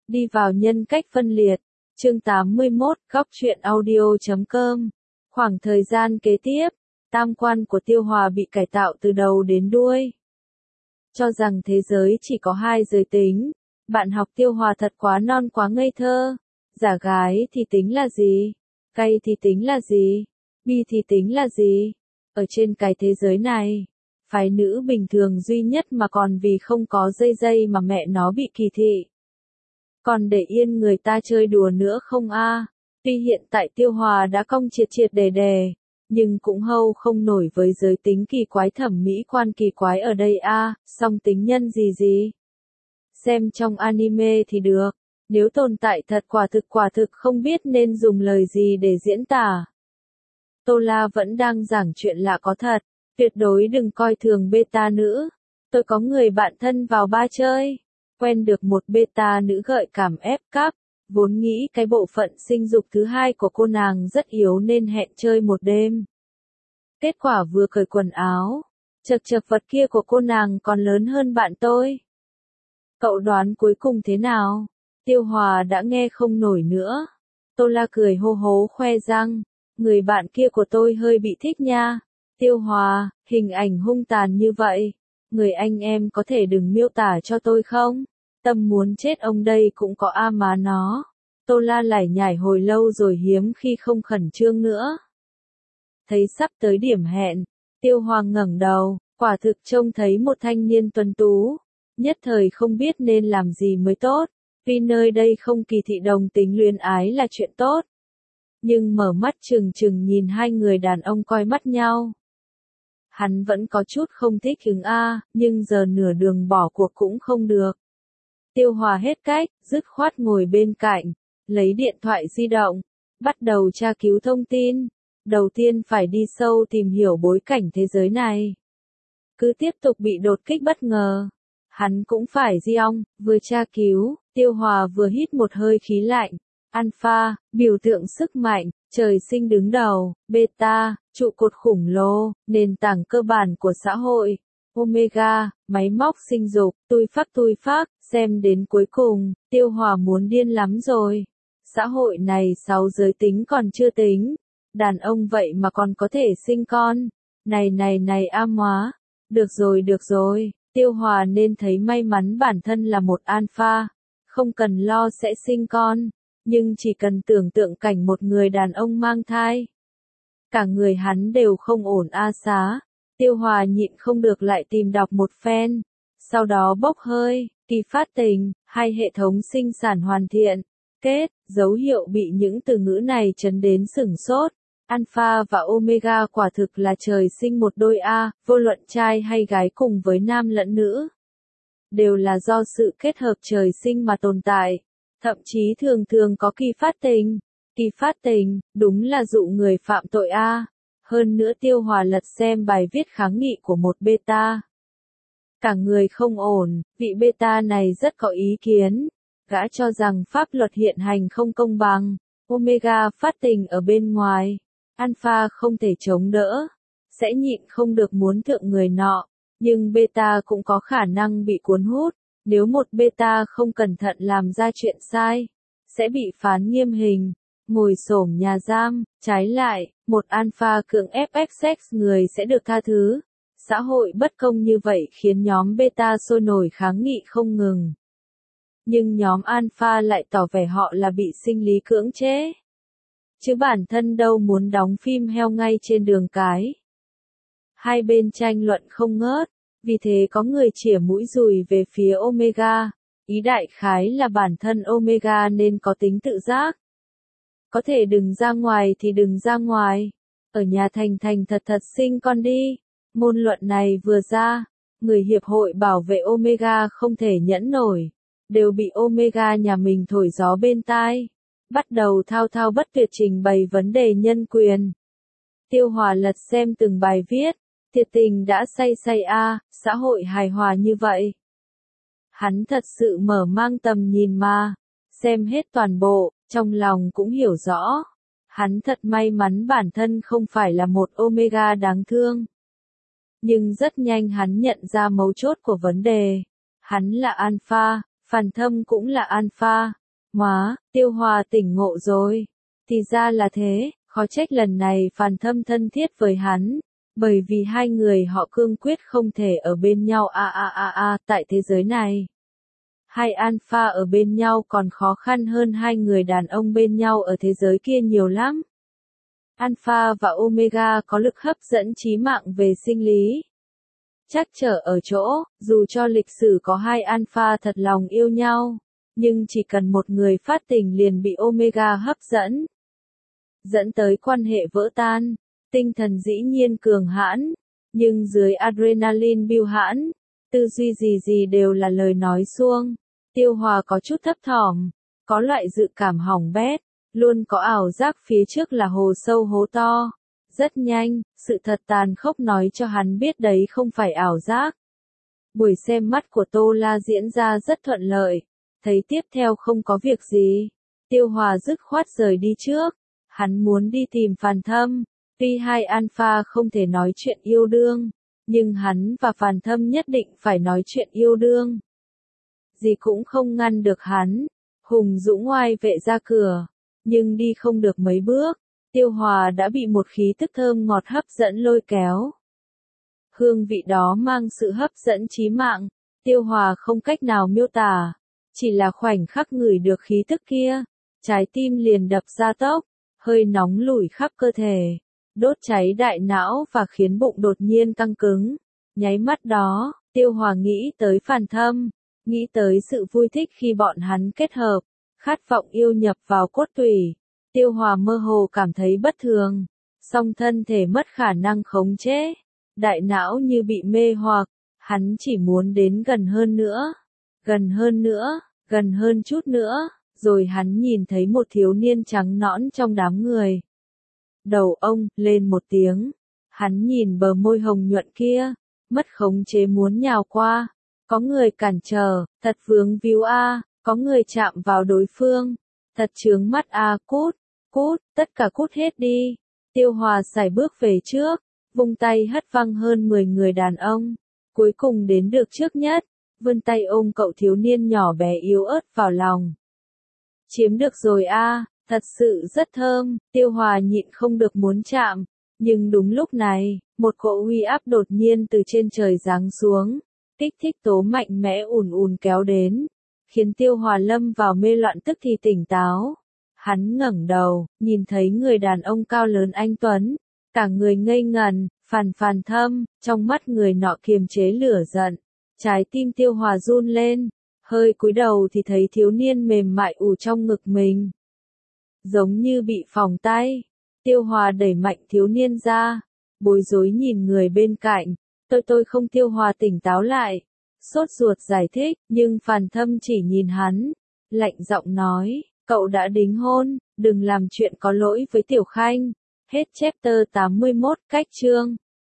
Đi vào nhân cách phân liệt. Chương 81, góc truyện audio.com. Khoảng thời gian kế tiếp, tam quan của Tiêu Hòa bị cải tạo từ đầu đến đuôi. Cho rằng thế giới chỉ có hai giới tính, bạn học Tiêu Hòa thật quá non quá ngây thơ. Giả gái thì tính là gì? Cay thì tính là gì? Bi thì tính là gì? Ở trên cái thế giới này, phái nữ bình thường duy nhất mà còn vì không có dây mà mẹ nó bị kỳ thị. Còn để yên người ta chơi đùa nữa không a? Tuy hiện tại Tiêu Hòa đã cong triệt đề, nhưng cũng hâu không nổi với giới tính kỳ quái thẩm mỹ quan kỳ quái ở đây a, song tính nhân gì. Xem trong anime thì được, nếu tồn tại thật quả thực không biết nên dùng lời gì để diễn tả. Tô La vẫn đang giảng chuyện lạ có thật, tuyệt đối đừng coi thường beta nữ. Tôi có người bạn thân vào ba chơi, quen được một beta nữ gợi cảm ép cắp, vốn nghĩ cái bộ phận sinh dục thứ hai của cô nàng rất yếu nên hẹn chơi một đêm. Kết quả vừa cởi quần áo, chật vật kia của cô nàng còn lớn hơn bạn tôi. Cậu đoán cuối cùng thế nào? Tiêu Hòa đã nghe không nổi nữa. Tô La cười hô hố khoe răng, người bạn kia của tôi hơi bị thích nha. Tiêu Hòa, hình ảnh hung tàn như vậy, người anh em có thể đừng miêu tả cho tôi không? Tâm muốn chết ông đây cũng có a má nó. Tô La lải nhải hồi lâu rồi hiếm khi không khẩn trương nữa. Thấy sắp tới điểm hẹn, Tiêu Hòa ngẩng đầu, quả thực trông thấy một thanh niên tuấn tú, nhất thời không biết nên làm gì mới tốt, vì nơi đây không kỳ thị đồng tính luyến ái là chuyện tốt. Nhưng mở mắt trừng nhìn hai người đàn ông coi mắt nhau. Hắn vẫn có chút không thích ứng nhưng giờ nửa đường bỏ cuộc cũng không được. Tiêu Hòa hết cách, dứt khoát ngồi bên cạnh, lấy điện thoại di động, bắt đầu tra cứu thông tin. Đầu tiên phải đi sâu tìm hiểu bối cảnh thế giới này. Cứ tiếp tục bị đột kích bất ngờ. Hắn cũng phải vừa tra cứu, Tiêu Hòa vừa hít một hơi khí lạnh. Alpha, biểu tượng sức mạnh, trời sinh đứng đầu, beta, trụ cột khủng lồ, nền tảng cơ bản của xã hội, omega, máy móc sinh dục, tui phác, xem đến cuối cùng, Tiêu Hòa muốn điên lắm rồi. Xã hội này 6 giới tính còn chưa tính, đàn ông vậy mà còn có thể sinh con. Này am hóa, được rồi, Tiêu Hòa nên thấy may mắn bản thân là một alpha, không cần lo sẽ sinh con. Nhưng chỉ cần tưởng tượng cảnh một người đàn ông mang thai, cả người hắn đều không ổn xá. Tiêu Hòa nhịn không được lại tìm đọc một phen, sau đó bốc hơi, kỳ phát tình, hai hệ thống sinh sản hoàn thiện, kết, dấu hiệu bị những từ ngữ này chấn đến sửng sốt. Alpha và Omega quả thực là trời sinh một đôi vô luận trai hay gái cùng với nam lẫn nữ. Đều là do sự kết hợp trời sinh mà tồn tại. Thậm chí thường có kỳ phát tình. Kỳ phát tình, đúng là dụ người phạm tội Hơn nữa Tiêu Hòa lật xem bài viết kháng nghị của một beta. Cả người không ổn, vị beta này rất có ý kiến. Gã cho rằng pháp luật hiện hành không công bằng. Omega phát tình ở bên ngoài. Alpha không thể chống đỡ. Sẽ nhịn không được muốn thượng người nọ. Nhưng beta cũng có khả năng bị cuốn hút. Nếu một beta không cẩn thận làm ra chuyện sai, sẽ bị phán nghiêm hình, ngồi xổm nhà giam. Trái lại, một alpha cưỡng ép sex người sẽ được tha thứ. Xã hội bất công như vậy khiến nhóm beta sôi nổi kháng nghị không ngừng. Nhưng nhóm alpha lại tỏ vẻ họ là bị sinh lý cưỡng chế. Chứ bản thân đâu muốn đóng phim heo ngay trên đường cái. Hai bên tranh luận không ngớt. Vì thế có người chĩa mũi dùi về phía Omega, ý đại khái là bản thân Omega nên có tính tự giác. Có thể đừng ra ngoài thì đừng ra ngoài, ở nhà thành thật sinh con đi. Ngôn luận này vừa ra, người hiệp hội bảo vệ Omega không thể nhẫn nổi, đều bị Omega nhà mình thổi gió bên tai, bắt đầu thao bất tuyệt trình bày vấn đề nhân quyền. Tiêu Hòa lật xem từng bài viết. Thiệt tình đã say xã hội hài hòa như vậy. Hắn thật sự mở mang tầm nhìn mà, xem hết toàn bộ, trong lòng cũng hiểu rõ. Hắn thật may mắn bản thân không phải là một Omega đáng thương. Nhưng rất nhanh hắn nhận ra mấu chốt của vấn đề. Hắn là Alpha, Phàn Thâm cũng là alpha. Má, Tiêu Hòa tỉnh ngộ rồi. Thì ra là thế, khó trách lần này Phàn Thâm thân thiết với hắn. Bởi vì hai người họ cương quyết không thể ở bên nhau tại thế giới này. Hai alpha ở bên nhau còn khó khăn hơn hai người đàn ông bên nhau ở thế giới kia nhiều lắm. Alpha và Omega có lực hấp dẫn chí mạng về sinh lý. Trắc trở ở chỗ, dù cho lịch sử có hai alpha thật lòng yêu nhau, nhưng chỉ cần một người phát tình liền bị Omega hấp dẫn. Dẫn tới quan hệ vỡ tan, tinh thần dĩ nhiên cường hãn, nhưng dưới adrenaline bưu hãn, tư duy gì đều là lời nói suông. Tiêu Hòa có chút thấp thỏm, có loại dự cảm hỏng bét, luôn có ảo giác phía trước là hồ sâu hố to. Rất nhanh, sự thật tàn khốc nói cho hắn biết đấy không phải ảo giác. Buổi xem mắt của Tô La diễn ra rất thuận lợi, thấy tiếp theo không có việc gì. Tiêu Hòa dứt khoát rời đi trước, hắn muốn đi tìm Phàn Thâm. Tuy hai alpha không thể nói chuyện yêu đương, nhưng hắn và Phàn Thâm nhất định phải nói chuyện yêu đương. Gì cũng không ngăn được hắn, hùng dũng oai vệ ra cửa, nhưng đi không được mấy bước, Tiêu Hòa đã bị một khí tức thơm ngọt hấp dẫn lôi kéo. Hương vị đó mang sự hấp dẫn chí mạng, Tiêu Hòa không cách nào miêu tả, chỉ là khoảnh khắc ngửi được khí tức kia, trái tim liền đập ra tốc, hơi nóng lủi khắp cơ thể, đốt cháy đại não và khiến bụng đột nhiên căng cứng. Nháy mắt đó, Tiêu Hòa nghĩ tới Phàn Thâm, nghĩ tới sự vui thích khi bọn hắn kết hợp, khát vọng yêu nhập vào cốt tủy. Tiêu Hòa mơ hồ cảm thấy bất thường, song thân thể mất khả năng khống chế, đại não như bị mê hoặc, hắn chỉ muốn đến gần hơn nữa, gần hơn nữa, gần hơn chút nữa, rồi hắn nhìn thấy một thiếu niên trắng nõn trong đám người. Đầu ông lên một tiếng, hắn nhìn bờ môi hồng nhuận kia, mất khống chế muốn nhào qua, có người cản trở, thật vướng víu a, có người chạm vào đối phương, thật chướng mắt a, cút, cút, tất cả cút hết đi. Tiêu Hòa sải bước về trước, vung tay hất văng hơn 10 người đàn ông, cuối cùng đến được trước nhất, vươn tay ôm cậu thiếu niên nhỏ bé yếu ớt vào lòng. Chiếm được rồi a, thật sự rất thơm. Tiêu Hòa nhịn không được muốn chạm, nhưng đúng lúc này, một cỗ uy áp đột nhiên từ trên trời giáng xuống, kích thích tố mạnh mẽ ùn ùn kéo đến, khiến Tiêu Hòa lâm vào mê loạn tức thì tỉnh táo. Hắn ngẩng đầu, nhìn thấy người đàn ông cao lớn anh tuấn, cả người ngây ngần, Phàn Thâm, trong mắt người nọ kiềm chế lửa giận, trái tim Tiêu Hòa run lên, hơi cúi đầu thì thấy thiếu niên mềm mại ù trong ngực mình. Giống như bị phỏng tay, Tiêu Hòa đẩy mạnh thiếu niên ra, bối rối nhìn người bên cạnh, tôi không. Tiêu Hòa tỉnh táo lại, sốt ruột giải thích, nhưng Phàn Thâm chỉ nhìn hắn, lạnh giọng nói, cậu đã đính hôn, đừng làm chuyện có lỗi với Tiểu Khanh. Hết chapter 81, cách chương.